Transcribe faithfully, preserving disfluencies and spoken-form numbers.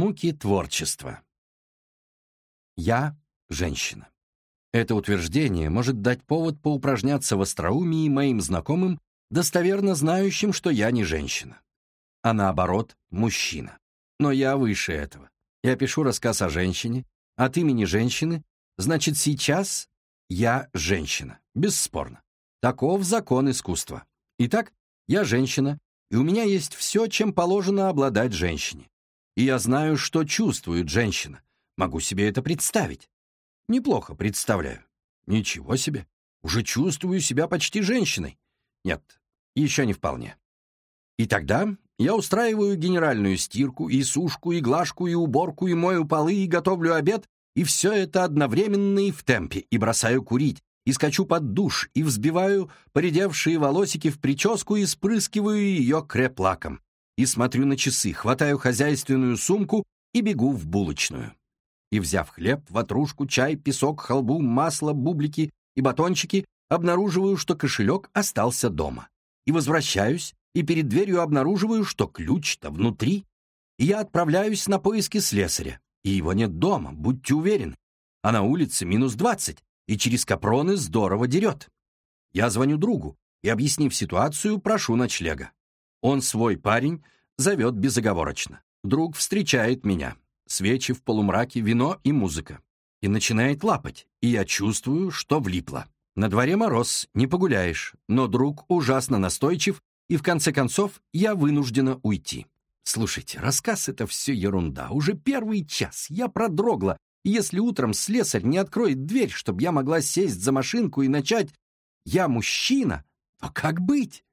Муки творчества. Я женщина. Это утверждение может дать повод поупражняться в остроумии моим знакомым, достоверно знающим, что я не женщина, а наоборот, мужчина. Но я выше этого. Я пишу рассказ о женщине, от имени женщины, значит, сейчас я женщина, бесспорно. Таков закон искусства. Итак, я женщина, и у меня есть все, чем положено обладать женщине. И я знаю, что чувствует женщина. Могу себе это представить. Неплохо представляю. Ничего себе. Уже чувствую себя почти женщиной. Нет, еще не вполне. И тогда я устраиваю генеральную стирку, и сушку, и глажку, и уборку, и мою полы, и готовлю обед, и все это одновременно и в темпе, и бросаю курить, и скачу под душ, и взбиваю поредевшие волосики в прическу, и спрыскиваю ее креп-лаком. И смотрю на часы, хватаю хозяйственную сумку и бегу в булочную. И, взяв хлеб, ватрушку, чай, песок, халву, масло, бублики и батончики, обнаруживаю, что кошелек остался дома. И возвращаюсь, и перед дверью обнаруживаю, что ключ-то внутри. И я отправляюсь на поиски слесаря. И его нет дома, будьте уверены. А на улице минус двадцать, и через капроны здорово дерет. Я звоню другу и, объяснив ситуацию, прошу ночлега. Он свой парень зовет безоговорочно. Друг встречает меня. Свечи в полумраке, вино и музыка. И начинает лапать, и я чувствую, что влипло. На дворе мороз, не погуляешь, но друг ужасно настойчив, и в конце концов я вынуждена уйти. Слушайте, рассказ — это все ерунда. Уже первый час, я продрогла, и если утром слесарь не откроет дверь, чтобы я могла сесть за машинку и начать «Я мужчина», то как быть?